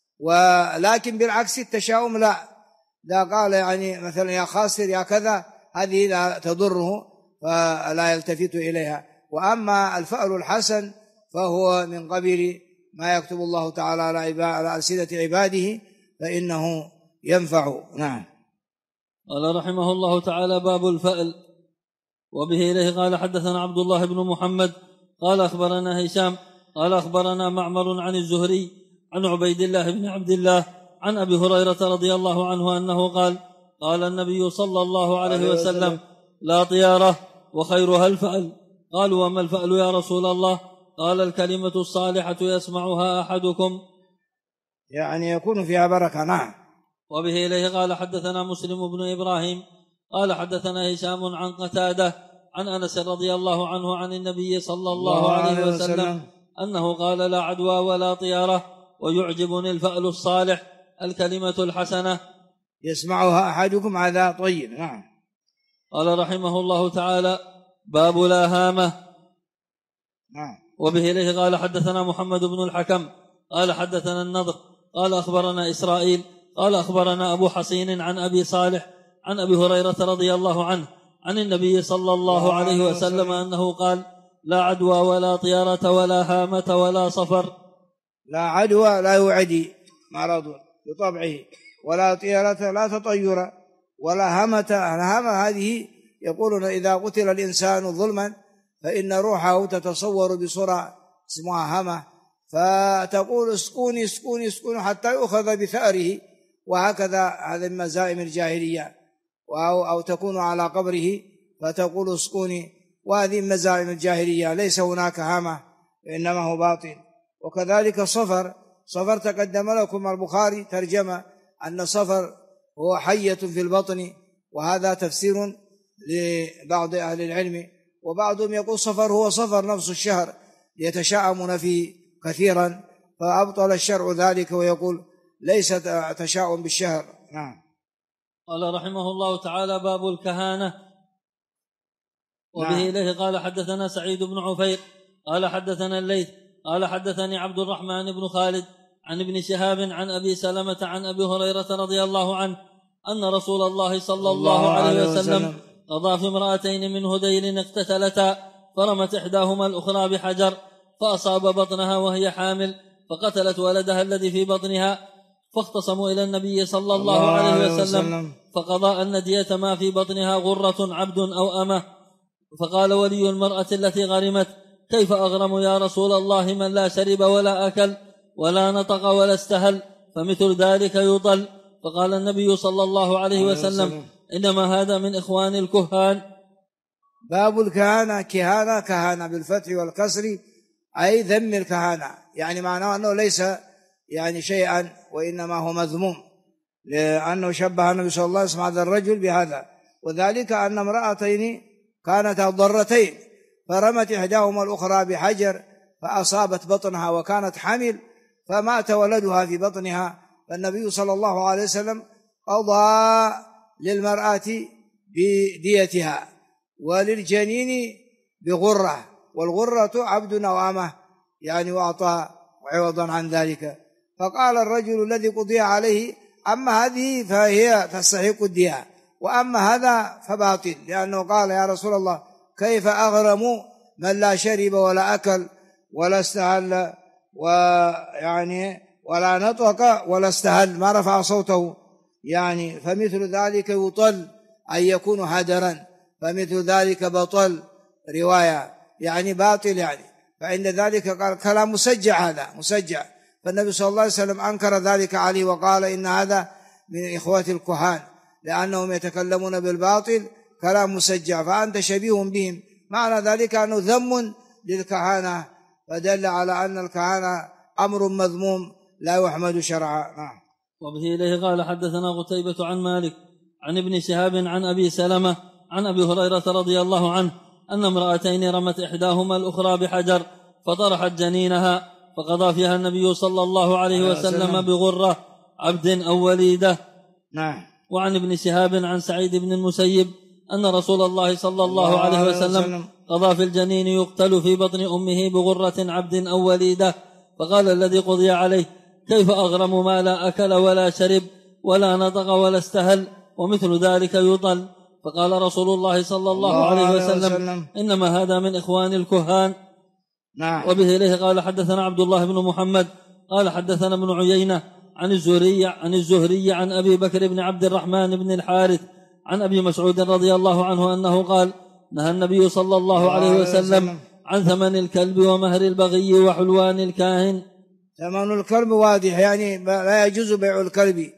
ولكن بالعكس التشاؤم لا قال يعني مثلا يا خاسر يا كذا، هذه لا تضره فلا يلتفت إليها. وأما الفأل الحسن فهو من قبيل ما يكتب الله تعالى على ألسنة عباده فإنه ينفع. نعم. قال رحمه الله تعالى: باب الفأل. وبه إليه قال حدثنا عبد الله بن محمد قال أخبرنا هشام قال أخبرنا معمر عن الزهري عن عبيد الله بن عبد الله عن أبي هريرة رضي الله عنه أنه قال: قال النبي صلى الله عليه وسلم: لا طيارة وخيرها الفأل. قالوا: وما الفأل يا رسول الله؟ قال: الكلمة الصالحة يسمعها أحدكم، يعني يكون فيها بركة. نعم. وبه إليه قال حدثنا مسلم بن إبراهيم قال حدثنا هشام عن قتادة عن أنس رضي الله عنه عن النبي صلى الله عليه وسلم أنه قال: لا عدوى ولا طيارة، ويعجبني الفأل الصالح، الكلمة الحسنة يسمعها أحدكم، هذا طيب. نعم. قال رحمه الله تعالى: باب لا هامة. وبه إليه قال حدثنا محمد بن الحكم قال حدثنا النضر قال أخبرنا إسرائيل قال أخبرنا أبو حصين عن أبي صالح عن أبي هريرة رضي الله عنه عن النبي صلى الله عليه وسلم أنه قال لا عدوى ولا طيارة ولا هامة ولا صفر. لا عدوى لا يعدي مرض بطبعه، ولا طيارة لا تطير، ولا هامة. الهامة هذه يقولون إذا قتل الإنسان ظلما فإن روحه تتصور بصورة اسمها هامة، فتقول اسكوني اسكوني اسكوني حتى يؤخذ بثأره، وهكذا هذا من مزائم الجاهلية. أو تكون على قبره فتقول اسكوني، وهذه من مزائم الجاهلية، ليس هناك هامة إنما هو باطل. وكذلك صفر تقدم لكم البخاري ترجمة أن صفر هو حية في البطن، وهذا تفسير لبعض أهل العلم. وبعضهم يقول صفر هو صفر نفس الشهر يتشاءمون فيه كثيرا، فأبطل الشرع ذلك ويقول ليس تشاؤم بالشهر. نعم. قال رحمه الله تعالى باب الكهانة. وبه إليه قال حدثنا سعيد بن عفير قال حدثنا الليث قال حدثني عبد الرحمن بن خالد عن ابن شهاب عن أبي سلمة عن أبي هريرة رضي الله عنه أن رسول الله صلى الله عليه وسلم قضى في امرأتين من هذيل اقتتلتا، فرمت إحداهما الأخرى بحجر فأصاب بطنها وهي حامل، فقتلت ولدها الذي في بطنها، فاختصموا إلى النبي صلى الله عليه وسلم فقضى أن دية ما في بطنها غرة عبد أو أمه. فقال ولي المرأة التي غرمت كيف أغرم يا رسول الله من لا شرب ولا أكل ولا نطق ولا استهل، فمثل ذلك يضل. فقال النبي صلى الله عليه وسلم إنما هذا من إخوان الكهان. باب الكهانة. كهانة بالفتح والكسر أي ذم الكهانة، يعني معناه أنه ليس يعني شيئا، وإنما هو مذموم، لأنه شبه النبي صلى الله عليه وسلم هذا الرجل بهذا. وذلك أن امرأتين كانتا ضرتين، فرمت إحداهما الأخرى بحجر فأصابت بطنها وكانت حامل، فمات ولدها في بطنها، فالنبي صلى الله عليه وسلم قضى للمرأة بديتها وللجنين بغرة، والغرة عبد أو أمه يعني، وأعطى عوضا عن ذلك. فقال الرجل الذي قضي عليه أما هذه فهي تستحق الدية، وأما هذا فباطل، لأنه قال يا رسول الله كيف أغرم من لا شرب ولا أكل ولا استهل ويعني ولا نطق ولا استهل، ما رفع صوته يعني، فمثل ذلك يطل أن يكون هدرا، فمثل ذلك بطل رواية يعني باطل يعني. فعند ذلك قال كلام مسجع، هذا مسجع، فالنبي صلى الله عليه وسلم أنكر ذلك عليه وقال إن هذا من إخوة الكهان، لأنهم يتكلمون بالباطل كلام مسجع، فأنت شبيه بهم. معنى ذلك أنه ذم للكهانة، فدل على أن الكهانة أمر مذموم لا يحمد شرعا. وبه إليه قال حدثنا قتيبة عن مالك عن ابن شهاب عن أبي سلمة عن أبي هريرة رضي الله عنه أن امرأتين رمت إحداهما الأخرى بحجر فطرحت جنينها، فقضى فيها النبي صلى الله عليه وسلم بغرة عبد أو وليدة. وعن ابن شهاب عن سعيد بن المسيب أن رسول الله صلى الله عليه وسلم قضى في الجنين يقتل في بطن أمه بغرة عبد أو وليدة. فقال الذي قضي عليه كيف أغرم ما لا أكل ولا شرب ولا نطق ولا استهل، ومثل ذلك يضل. فقال رسول الله صلى الله عليه وسلم إنما هذا من إخوان الكهان. وبه إليه قال حدثنا عبد الله بن محمد قال حدثنا ابن عيينة عن الزهري عن أبي بكر بن عبد الرحمن بن الحارث عن أبي مسعود رضي الله عنه أنه قال نهى النبي صلى الله عليه وسلم عن ثمن الكلب ومهر البغي وحلوان الكاهن. ثمن الكلب واضح، يعني لا يجوز بيع الكلب،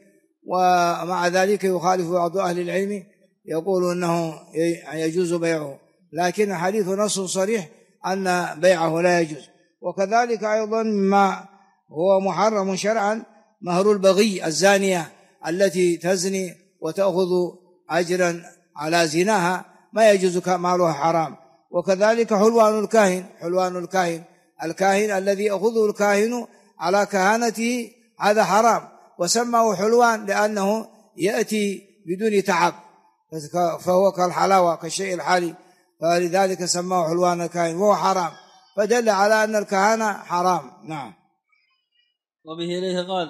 ومع ذلك يخالف بعض أهل العلم يقول أنه يجوز بيعه، لكن الحديث نص صريح أن بيعه لا يجوز. وكذلك أيضا ما هو محرم شرعا مهر البغي، الزانية التي تزني وتأخذ أجرا على زناها ما يجوز مالها حرام. وكذلك حلوان الكاهن الكاهن الذي يأخذه الكاهن على كهانته هذا حرام، وسماه حلوان لأنه يأتي بدون تعب، فهو كالحلاوة كالشيء الحالي، فلذلك سماه حلوان الكاهن وهو حرام. فدل على أن الكهانة حرام. نعم. وبه إليه قال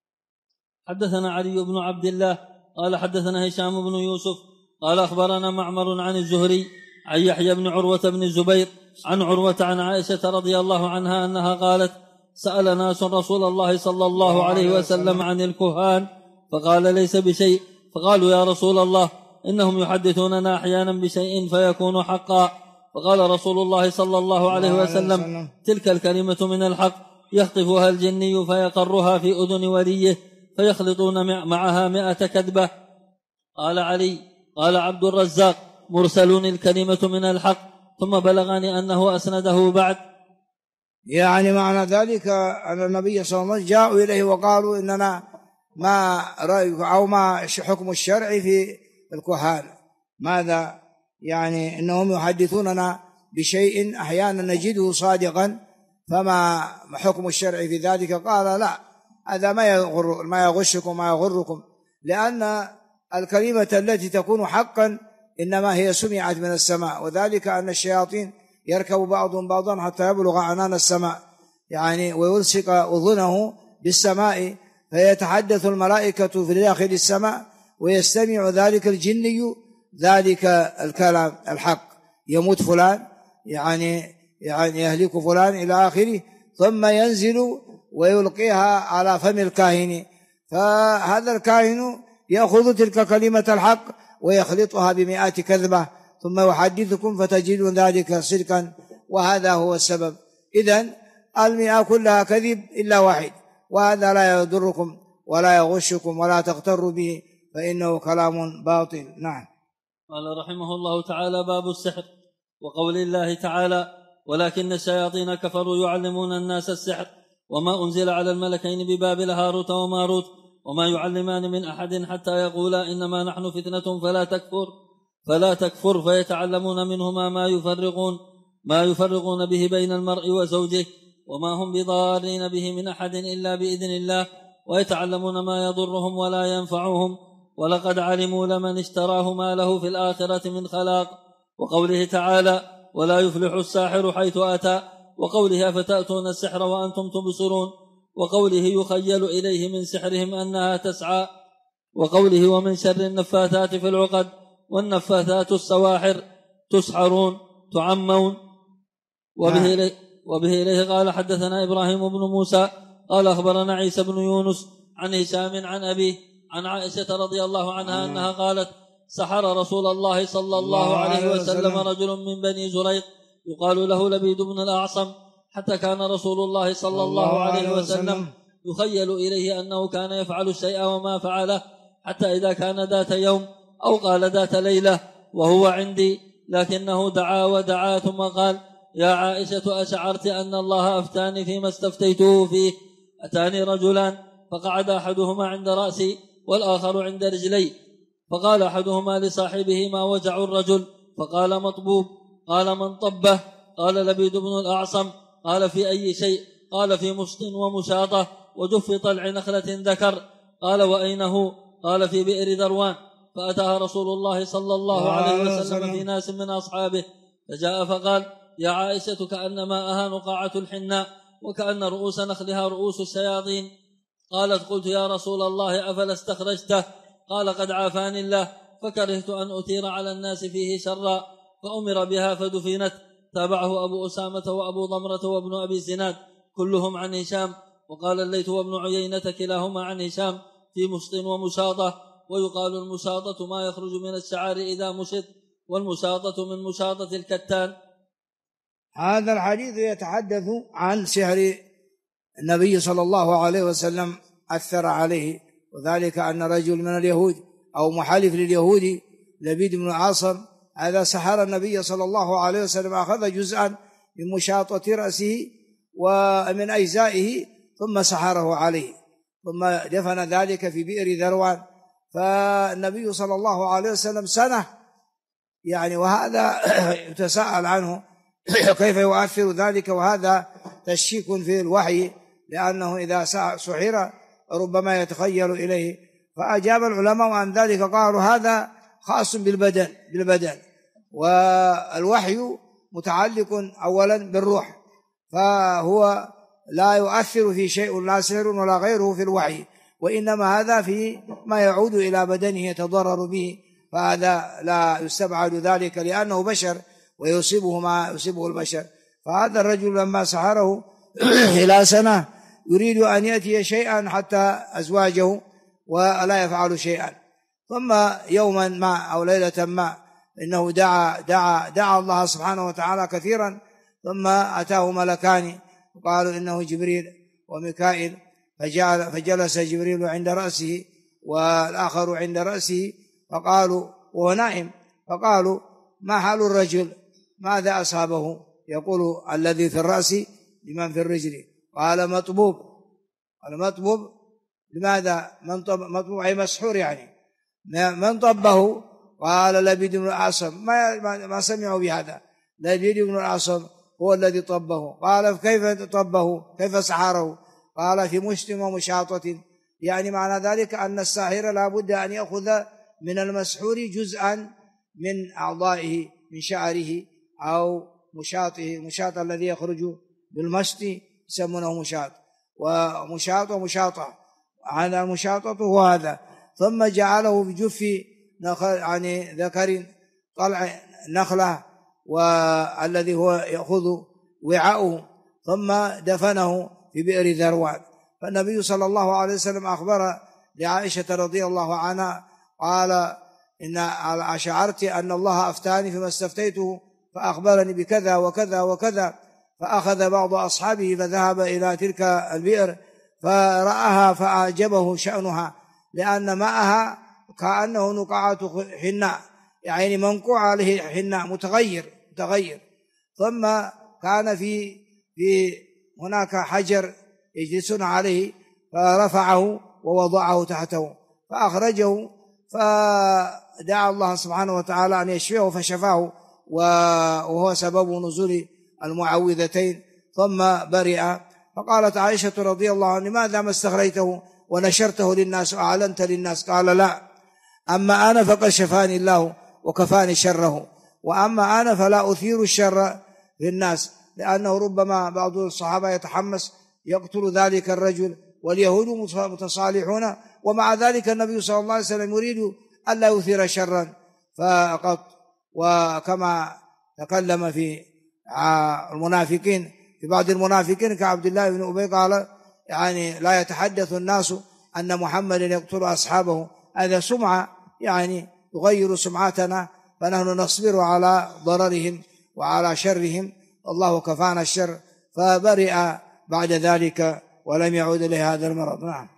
حدثنا علي بن عبد الله قال حدثنا هشام بن يوسف قال أخبرنا معمر عن الزهري عن يحيى بن عروة بن الزبير عن عروة عن عائشة رضي الله عنها أنها قالت سأل ناس رسول الله صلى الله عليه وسلم عن الكهان فقال ليس بشيء، فقالوا يا رسول الله إنهم يحدثوننا أحيانا بشيء فيكون حقا، فقال رسول الله صلى الله عليه وسلم تلك الكلمة من الحق يخطفها الجني فيقرها في أذن وليه فيخلطون معها 100 كذبة. قال علي قال عبد الرزاق مرسل الكلمة من الحق، ثم بلغني أنه أسنده بعد. يعني معنى ذلك أن النبي صلى الله عليه وسلم جاءوا إليه وقالوا إننا ما رأيك أو ما حكم الشرع في الكهان، ماذا يعني إنهم يحدثوننا بشيء أحيانا نجده صادقا، فما حكم الشرع في ذلك؟ قال لا، هذا ما يغشكم ما يغركم، لأن الكلمة التي تكون حقا إنما هي سمعت من السماء، وذلك أن الشياطين يركب بعضهم بعضا حتى يبلغ عنان السماء يعني ويلصق أذنه بالسماء، فيتحدث الملائكة في داخل السماء ويستمع ذلك الجني ذلك الكلام الحق، يموت فلان يعني يهلك فلان إلى آخره، ثم ينزل ويلقيها على فم الكاهن، فهذا الكاهن يأخذ تلك كلمة الحق ويخلطها ب100 كذبة ثم يحدثكم فتجدون ذلك صدقا، وهذا هو السبب. إذن 100 كلها كذب إلا واحد، وهذا لا يضركم ولا يغشكم ولا تغتروا به فإنه كلام باطل. نعم. قال رحمه الله تعالى باب السحر، وقول الله تعالى ولكن الشياطين كفروا يعلمون الناس السحر وما أنزل على الملكين ببابل هاروت وماروت وما يعلمان من أحد حتى يقولا إنما نحن فتنة فلا تكفر فيتعلمون منهما ما يفرقون به بين المرء وزوجه وما هم بضارين به من أحد إلا بإذن الله ويتعلمون ما يضرهم ولا ينفعهم ولقد علموا لمن اشتراه ما له في الآخرة من خلاق. وقوله تعالى ولا يفلح الساحر حيث أتى، وقوله أفتأتون السحر وأنتم تبصرون، وقوله يخيل إليه من سحرهم أنها تسعى، وقوله ومن شر النفاثات في العقد والنفاثات السواحر تسحرون تعمون. وبه إليه قال حدثنا إبراهيم بن موسى قال أخبرنا عيسى بن يونس عن هشام عن أبيه عن عائشة رضي الله عنها أنها قالت سحر رسول الله صلى الله عليه وسلم رجل من بني زريق يقال له لبيد بن الأعصم، حتى كان رسول الله صلى الله عليه وسلم يخيل إليه أنه كان يفعل الشيء وما فعله، حتى إذا كان ذات يوم أو قال ذات ليلة وهو عندي لكنه دعا ودعا ثم قال يا عائشة أشعرت أن الله أفتاني فيما استفتيته فيه؟ أتاني رجلان فقعد أحدهما عند رأسي والآخر عند رجلي، فقال أحدهما لصاحبه ما وجع الرجل؟ فقال مطبوب. قال من طبه؟ قال لبيد بن الأعصم. قال في أي شيء؟ قال في مشط ومشاطة وجف طلع نخلة ذكر. قال وأين هو؟ قال في بئر ذروان. فأتاها رسول الله صلى الله عليه وسلم في ناس من أصحابه فجاء فقال يا عائشة كأنما أها نقاعة الحناء وكأن رؤوس نخلها رؤوس الشياطين. قالت قلت يا رسول الله أفلا استخرجته؟ قال قد عافاني الله فكرهت أن أثير على الناس فيه شرا، فأمر بها فدفنت. تابعه أبو أسامة وأبو ضمرة وابن أبي زناد كلهم عن هشام. وقال الليث وابن عيينة كلاهما عن هشام في مشط ومشاطة، ويقال المشاطة ما يخرج من الشعار إذا مشط، والمشاطة من مشاطة الكتان. هذا الحديث يتحدث عن سحر النبي صلى الله عليه وسلم أثر عليه، وذلك أن رجل من اليهود أو محالف لليهود لبيد بن الأعصم هذا سحر النبي صلى الله عليه وسلم، أخذ جزءا من مشاطة رأسه ومن أجزائه ثم سحره عليه، ثم دفن ذلك في بئر ذروان. فالنبي صلى الله عليه وسلم سنة يعني، وهذا يتساءل عنه كيف يؤثر ذلك، وهذا تشكيك في الوحي، لأنه إذا سحر ربما يتخيل إليه. فأجاب العلماء عن ذلك قالوا هذا خاص بالبدن، والوحي متعلق أولا بالروح، فهو لا يؤثر في شيء لا سحر ولا غيره في الوحي، وإنما هذا في ما يعود إلى بدنه يتضرر به، فهذا لا يستبعد ذلك لأنه بشر ويصيبه ما يصيبه البشر. فهذا الرجل لما سحره إلى سنة يريد أن يأتي شيئا حتى أزواجه ولا يفعل شيئا، ثم يوما ما أو ليلة ما إنه دعا الله سبحانه وتعالى كثيرا، ثم أتاه ملكان وقالوا إنه جبريل وميكائيل، فجلس جبريل عند رأسه والآخر عند رأسه، فقالوا وهو نائم، فقالوا ما حال الرجل ماذا أصابه؟ يقول الذي في الرأس لمن في الرجل، قال مطبوب. قال مطبوب لماذا؟ مطبوب أي مسحور يعني. من طبه؟ قال لبيد بن الأعصم. ما سمعوا بهذا. لبيد بن الأعصم هو الذي طبه. قال كيف طبه؟ كيف سحره؟ قال في مشط ومشاطة، يعني معنى ذلك أن الساحر لا بد أن يأخذ من المسحور جزءا من أعضائه، من شعره أو مشاطه، مشاط الذي يخرج بالمشط يسمونه مشاط، ومشاط ومشاطة، هذا المشاطة هو هذا. ثم جعله بجف يعني ذكر طلع نخلة، والذي هو يأخذ وعاؤه، ثم دفنه في بئر ذروان. فالنبي صلى الله عليه وسلم أخبر لعائشة رضي الله عنها قال إن أشعرت أن الله أفتاني فيما استفتيته فأخبرني بكذا وكذا وكذا، فأخذ بعض أصحابه فذهب إلى تلك البئر فرآها فأعجبه شأنها، لأن ماءها كأنه نقعة حناء، يعني منقوع عليه حناء متغير. ثم كان في هناك حجر يجلسون عليه، فرفعه ووضعه تحته فأخرجه، فدعا الله سبحانه وتعالى أن يشفيه فشفاه، وهو سبب نزول المعوذتين، ثم برئ. فقالت عائشة رضي الله عنها لماذا ما استغريته ونشرته للناس وأعلنت للناس؟ قال لا، أما أنا فقد شفاني الله وكفاني شره، وأما أنا فلا أثير الشر للناس، لأنه ربما بعض الصحابة يتحمس يقتل ذلك الرجل واليهود متصالحون، ومع ذلك النبي صلى الله عليه وسلم يريد ألا يثير شرا فقط. وكما تكلم في المنافقين، في بعض المنافقين كعبد الله بن أبي قال يعني لا يتحدث الناس أن محمد يقتل أصحابه، هذا سمعة يعني يغير سمعتنا، فنحن نصبر على ضررهم وعلى شرهم، الله كفانا الشر، فبرئ بعد ذلك ولم يعود إليه هذا المرض. نعم.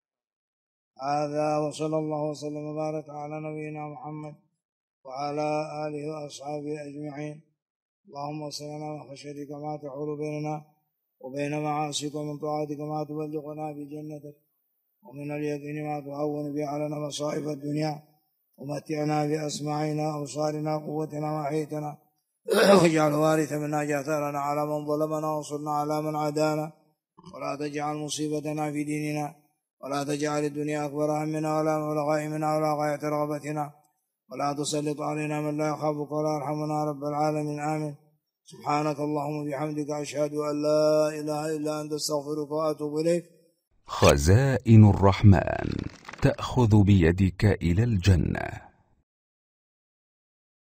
هذا وصلى الله وسلم وبارك على نبينا محمد وعلى آله وأصحابه أجمعين. اللهم صل على خشيتك ما تحول بيننا وبين معاصيك، ومن طاعتك ما تبلغنا بجنتك، ومن اليقين ما تهون به علينا مصائب الدنيا، ومتعنا بأسماعنا وأبصارنا قوتنا ما أحييتنا، واجعل وارث منا جاثرنا على من ظلمنا وانصرنا على من عادانا، ولا تجعل مصيبتنا في ديننا، ولا تجعل الدنيا أكبر همنا ولا مبلغ علمنا ولا غاية رغبتنا، ولا تسلط علينا من لا يخافك ولا يرحمنا رب العالمين. آمين. سبحانك اللهم وبحمدك أشهد أن لا إله إلا أنت أستغفرك وأتوب إليك. خزائن الرحمن تأخذ بيدك إلى الجنة.